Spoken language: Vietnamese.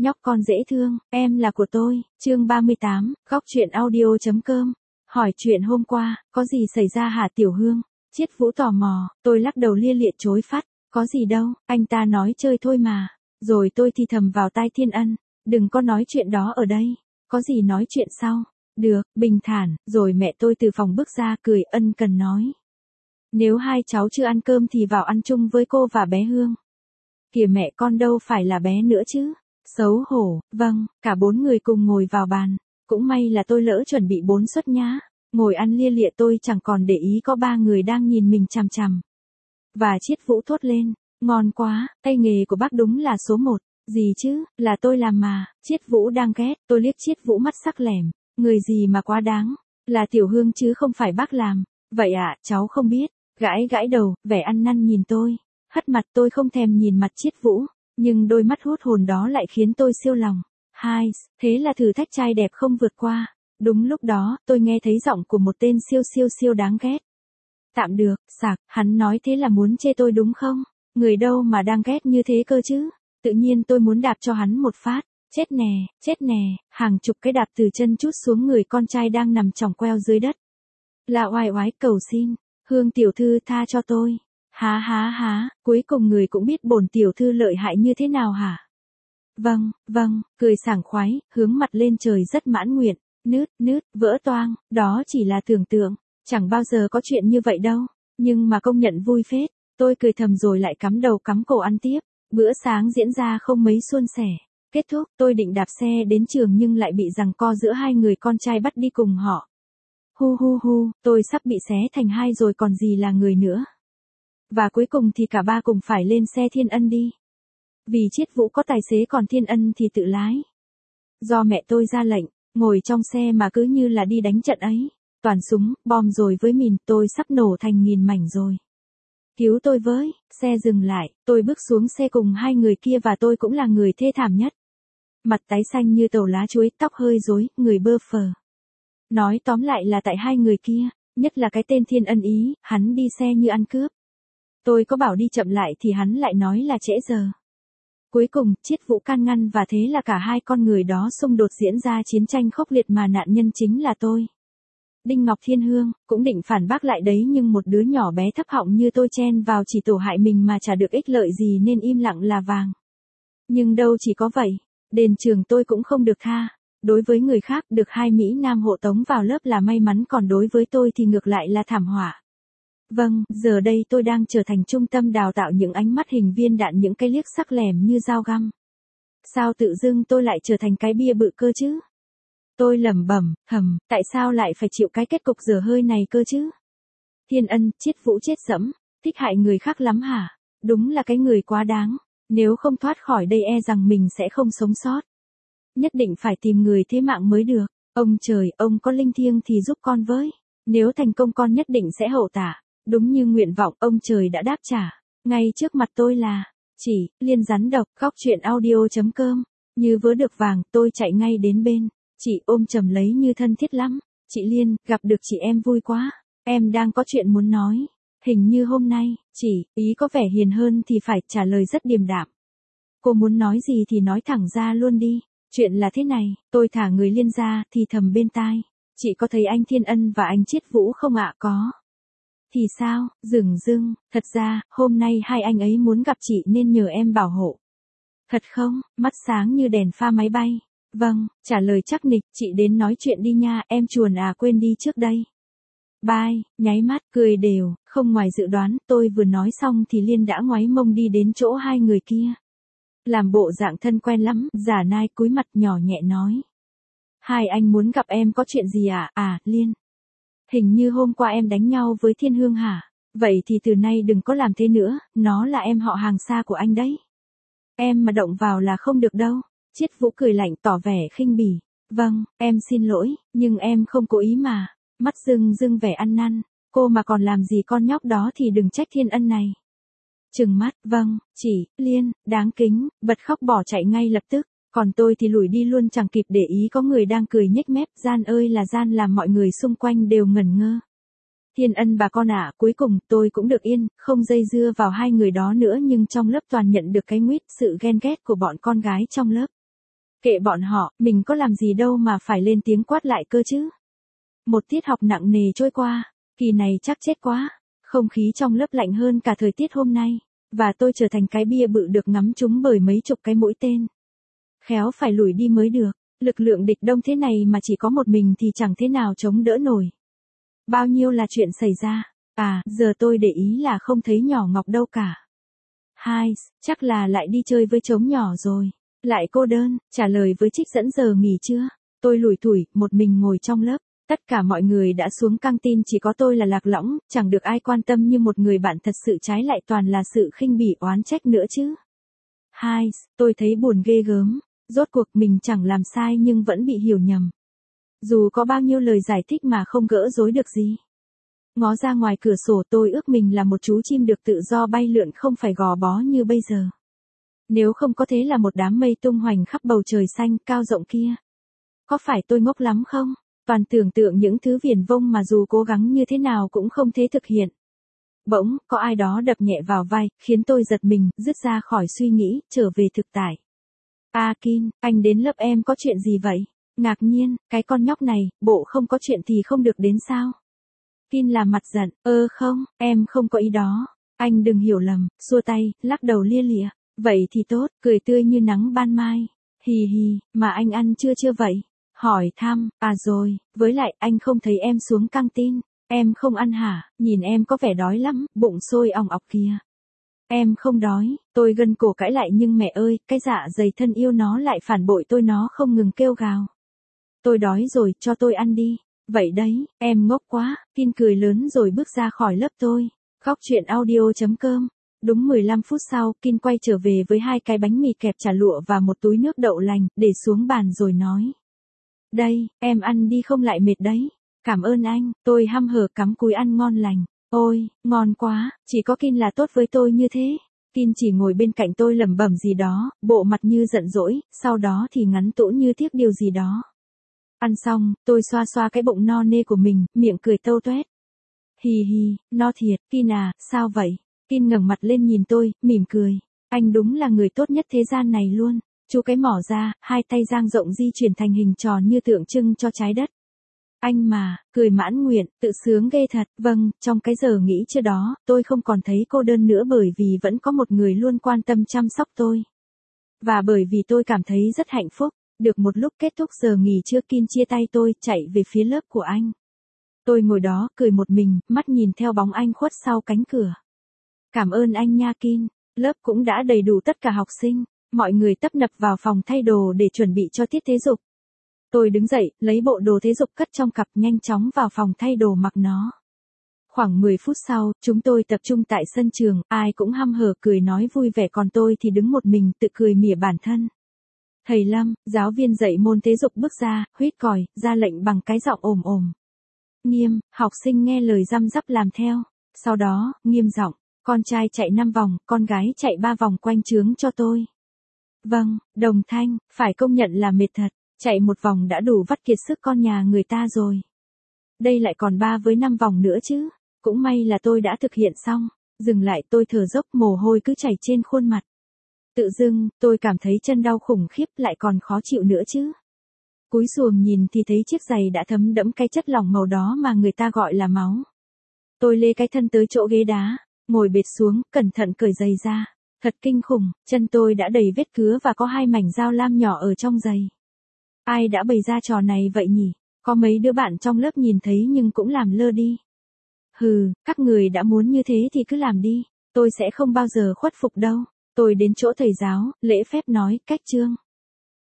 nhóc con dễ thương, em là của tôi, chương 38, góc truyện audio.com. Hỏi chuyện hôm qua, có gì xảy ra hả Tiểu Hương? Chiết Vũ tò mò, tôi lắc đầu lia lịa chối phát, có gì đâu, anh ta nói chơi thôi mà. Rồi tôi thì thầm vào tai Thiên Ân, đừng có nói chuyện đó ở đây, có gì nói chuyện sau. Được, bình thản, rồi mẹ tôi từ phòng bước ra cười ân cần nói. Nếu hai cháu chưa ăn cơm thì vào ăn chung với cô và bé Hương. Kìa mẹ con đâu phải là bé nữa chứ. Xấu hổ, vâng, cả 4 người cùng ngồi vào bàn. Cũng may là tôi lỡ chuẩn bị 4 suất nhá. Ngồi ăn lia lịa tôi chẳng còn để ý có 3 người đang nhìn mình chằm chằm. Và Chiết Vũ thốt lên, ngon quá, tay nghề của bác đúng là số 1. Gì chứ, là tôi làm mà. Chiết Vũ đang ghét, tôi liếc Chiết Vũ mắt sắc lẻm. Người gì mà quá đáng, là Tiểu Hương chứ không phải bác làm. Vậy ạ, cháu không biết. Gãi gãi đầu, vẻ ăn năn nhìn tôi. Hất mặt tôi không thèm nhìn mặt Chiết Vũ. Nhưng đôi mắt hút hồn đó lại khiến tôi siêu lòng. Hai, thế là thử thách trai đẹp không vượt qua. Đúng lúc đó, tôi nghe thấy giọng của một tên siêu đáng ghét. Tạm được, sạc, hắn nói thế là muốn chê tôi đúng không? Người đâu mà đang ghét như thế cơ chứ? Tự nhiên tôi muốn đạp cho hắn một phát. Chết nè, hàng chục cái đạp từ chân trút xuống người con trai đang nằm chỏng queo dưới đất. Là oai oái cầu xin, Hương tiểu thư tha cho tôi. Há, cuối cùng người cũng biết bổn tiểu thư lợi hại như thế nào hả? Vâng, cười sảng khoái, hướng mặt lên trời rất mãn nguyện, nứt, vỡ toang, đó chỉ là tưởng tượng, chẳng bao giờ có chuyện như vậy đâu, nhưng mà công nhận vui phết, tôi cười thầm rồi lại cắm đầu cắm cổ ăn tiếp, bữa sáng diễn ra không mấy suôn sẻ. Kết thúc, tôi định đạp xe đến trường nhưng lại bị giằng co giữa hai người con trai bắt đi cùng họ. Hu, tôi sắp bị xé thành hai rồi còn gì là người nữa. Và cuối cùng thì cả ba cùng phải lên xe Thiên Ân đi. Vì Chiết Vũ có tài xế còn Thiên Ân thì tự lái. Do mẹ tôi ra lệnh, ngồi trong xe mà cứ như là đi đánh trận ấy. Toàn súng, bom rồi với mìn, tôi sắp nổ thành nghìn mảnh rồi. Cứu tôi với, xe dừng lại, tôi bước xuống xe cùng hai người kia và tôi cũng là người thê thảm nhất. Mặt tái xanh như tàu lá chuối, tóc hơi rối, người bơ phờ. Nói tóm lại là tại hai người kia, nhất là cái tên Thiên Ân ý, hắn đi xe như ăn cướp. Tôi có bảo đi chậm lại thì hắn lại nói là trễ giờ. Cuối cùng, Chiết Vũ can ngăn và thế là cả hai con người đó xung đột diễn ra chiến tranh khốc liệt mà nạn nhân chính là tôi. Đinh Ngọc Thiên Hương, cũng định phản bác lại đấy nhưng một đứa nhỏ bé thấp họng như tôi chen vào chỉ tổ hại mình mà chả được ích lợi gì nên im lặng là vàng. Nhưng đâu chỉ có vậy, đền trường tôi cũng không được tha. Đối với người khác được hai Mỹ Nam hộ tống vào lớp là may mắn còn đối với tôi thì ngược lại là thảm họa. Vâng, giờ đây tôi đang trở thành trung tâm đào tạo những ánh mắt hình viên đạn những cái liếc sắc lẻm như dao găm. Sao tự dưng tôi lại trở thành cái bia bự cơ chứ? Tôi lẩm bẩm, tại sao lại phải chịu cái kết cục dở hơi này cơ chứ? Thiên Ân, Chiết Vũ chết dẫm, thích hại người khác lắm hả? Đúng là cái người quá đáng, nếu không thoát khỏi đây e rằng mình sẽ không sống sót. Nhất định phải tìm người thế mạng mới được. Ông trời, ông có linh thiêng thì giúp con với. Nếu thành công con nhất định sẽ hậu tạ. Đúng như nguyện vọng ông trời đã đáp trả. Ngay trước mặt tôi là chỉ Liên rắn độc. Góc truyện audio.com. Như vớ được vàng, tôi chạy ngay đến bên. Chị ôm chầm lấy như thân thiết lắm. Chị Liên, gặp được chị em vui quá. Em đang có chuyện muốn nói. Hình như hôm nay, chị ý có vẻ hiền hơn thì phải trả lời rất điềm đạm. Cô muốn nói gì thì nói thẳng ra luôn đi. Chuyện là thế này, tôi thả người Liên ra thì thầm bên tai. Chị có thấy anh Thiên Ân và anh Chiết Vũ không ạ? Có. Thì sao, dưng, thật ra, hôm nay hai anh ấy muốn gặp chị nên nhờ em bảo hộ. Thật không? Mắt sáng như đèn pha máy bay. Vâng, trả lời chắc nịch, chị đến nói chuyện đi nha, em chuồn quên đi trước đây. Bye, nháy mắt, cười đều, không ngoài dự đoán, tôi vừa nói xong thì Liên đã ngoáy mông đi đến chỗ hai người kia. Làm bộ dạng thân quen lắm, giả nai cúi mặt nhỏ nhẹ nói. Hai anh muốn gặp em có chuyện gì à? Liên. Hình như hôm qua em đánh nhau với Thiên Hương hả? Vậy thì từ nay đừng có làm thế nữa, nó là em họ hàng xa của anh đấy. Em mà động vào là không được đâu. Chiết Vũ cười lạnh tỏ vẻ khinh bỉ. Vâng, em xin lỗi, nhưng em không cố ý mà. Mắt rưng vẻ ăn năn. Cô mà còn làm gì con nhóc đó thì đừng trách Thiên Ân này. Trừng mắt, vâng, chị, Liên, đáng kính, bật khóc bỏ chạy ngay lập tức. Còn tôi thì lủi đi luôn chẳng kịp để ý có người đang cười nhếch mép, gian ơi là gian làm mọi người xung quanh đều ngẩn ngơ. Thiên Ân bà con ạ, cuối cùng tôi cũng được yên, không dây dưa vào hai người đó nữa nhưng trong lớp toàn nhận được cái nguyết sự ghen ghét của bọn con gái trong lớp. Kệ bọn họ, mình có làm gì đâu mà phải lên tiếng quát lại cơ chứ. Một tiết học nặng nề trôi qua, kỳ này chắc chết quá. Không khí trong lớp lạnh hơn cả thời tiết hôm nay, và tôi trở thành cái bia bự được ngắm trúng bởi mấy chục cái mũi tên. Khéo phải lùi đi mới được, lực lượng địch đông thế này mà chỉ có một mình thì chẳng thế nào chống đỡ nổi. Bao nhiêu là chuyện xảy ra, giờ tôi để ý là không thấy nhỏ Ngọc đâu cả. Hai, chắc là lại đi chơi với trống nhỏ rồi. Lại cô đơn, trả lời với trích dẫn giờ nghỉ trưa. Tôi lủi thủi, một mình ngồi trong lớp. Tất cả mọi người đã xuống căng tin, chỉ có tôi là lạc lõng, chẳng được ai quan tâm như một người bạn, thật sự trái lại toàn là sự khinh bỉ oán trách nữa chứ. Hai, tôi thấy buồn ghê gớm. Rốt cuộc mình chẳng làm sai nhưng vẫn bị hiểu nhầm. Dù có bao nhiêu lời giải thích mà không gỡ rối được gì. Ngó ra ngoài cửa sổ, tôi ước mình là một chú chim được tự do bay lượn, không phải gò bó như bây giờ. Nếu không có thế là một đám mây tung hoành khắp bầu trời xanh cao rộng kia. Có phải tôi ngốc lắm không? Toàn tưởng tượng những thứ viển vông mà dù cố gắng như thế nào cũng không thể thực hiện. Bỗng, có ai đó đập nhẹ vào vai, khiến tôi giật mình, dứt ra khỏi suy nghĩ, trở về thực tại. Kim, anh đến lớp em có chuyện gì vậy? Ngạc nhiên, cái con nhóc này, bộ không có chuyện thì không được đến sao? Kim làm mặt giận, không, em không có ý đó. Anh đừng hiểu lầm, xua tay, lắc đầu lia lịa. Vậy thì tốt, cười tươi như nắng ban mai. Hì hì, mà anh ăn chưa vậy? Hỏi thăm, rồi, với lại anh không thấy em xuống căng tin. Em không ăn hả? Nhìn em có vẻ đói lắm, bụng sôi òng ọc kìa. Em không đói, tôi gân cổ cãi lại nhưng mẹ ơi, cái dạ dày thân yêu nó lại phản bội tôi, nó không ngừng kêu gào. Tôi đói rồi, cho tôi ăn đi. Vậy đấy, em ngốc quá. Kim cười lớn rồi bước ra khỏi lớp tôi. Góc chuyện audio.com. Đúng 15 phút sau, Kim quay trở về với 2 cái bánh mì kẹp chả lụa và một túi nước đậu lành, để xuống bàn rồi nói. Đây, em ăn đi không lại mệt đấy. Cảm ơn anh, tôi hăm hở cắm cúi ăn ngon lành. Ôi, ngon quá, chỉ có Kim là tốt với tôi như thế. Kim chỉ ngồi bên cạnh tôi lẩm bẩm gì đó, bộ mặt như giận dỗi, sau đó thì ngắn tũn như tiếc điều gì đó. Ăn xong, tôi xoa xoa cái bụng no nê của mình, miệng cười tâu toét. Hì hì, no thiệt, Kim à, sao vậy? Kim ngẩng mặt lên nhìn tôi, mỉm cười. Anh đúng là người tốt nhất thế gian này luôn. Chú cái mỏ ra, 2 tay dang rộng di chuyển thành hình tròn như tượng trưng cho trái đất. Anh mà, cười mãn nguyện, tự sướng ghê thật. Vâng, trong cái giờ nghỉ trưa đó, tôi không còn thấy cô đơn nữa bởi vì vẫn có một người luôn quan tâm chăm sóc tôi. Và bởi vì tôi cảm thấy rất hạnh phúc. Được một lúc kết thúc giờ nghỉ trưa, Kim chia tay tôi, chạy về phía lớp của anh. Tôi ngồi đó, cười một mình, mắt nhìn theo bóng anh khuất sau cánh cửa. Cảm ơn anh nha Kim. Lớp cũng đã đầy đủ tất cả học sinh. Mọi người tấp nập vào phòng thay đồ để chuẩn bị cho tiết thể dục. Tôi đứng dậy, lấy bộ đồ thể dục cất trong cặp, nhanh chóng vào phòng thay đồ mặc nó. Khoảng 10 phút sau, chúng tôi tập trung tại sân trường, ai cũng hăm hở cười nói vui vẻ, còn tôi thì đứng một mình tự cười mỉa bản thân. Thầy Lâm, giáo viên dạy môn thể dục bước ra, huýt còi, ra lệnh bằng cái giọng ồm ồm. Nghiêm, học sinh nghe lời răm rắp làm theo. Sau đó, nghiêm giọng, con trai chạy 5 vòng, con gái chạy 3 vòng quanh chướng cho tôi. Vâng, đồng thanh, phải công nhận là mệt thật, chạy 1 vòng đã đủ vắt kiệt sức con nhà người ta rồi. Đây lại còn 3 với 5 vòng nữa chứ. Cũng may là tôi đã thực hiện xong. Dừng lại, tôi thở dốc, mồ hôi cứ chảy trên khuôn mặt. Tự dưng, tôi cảm thấy chân đau khủng khiếp, lại còn khó chịu nữa chứ. Cúi xuống nhìn thì thấy chiếc giày đã thấm đẫm cái chất lỏng màu đó mà người ta gọi là máu. Tôi lê cái thân tới chỗ ghế đá, ngồi bệt xuống, cẩn thận cởi giày ra. Thật kinh khủng, chân tôi đã đầy vết cứa và có 2 mảnh dao lam nhỏ ở trong giày. Ai đã bày ra trò này vậy nhỉ? Có mấy đứa bạn trong lớp nhìn thấy nhưng cũng làm lơ đi. Hừ, các người đã muốn như thế thì cứ làm đi. Tôi sẽ không bao giờ khuất phục đâu. Tôi đến chỗ thầy giáo, lễ phép nói, cách chương.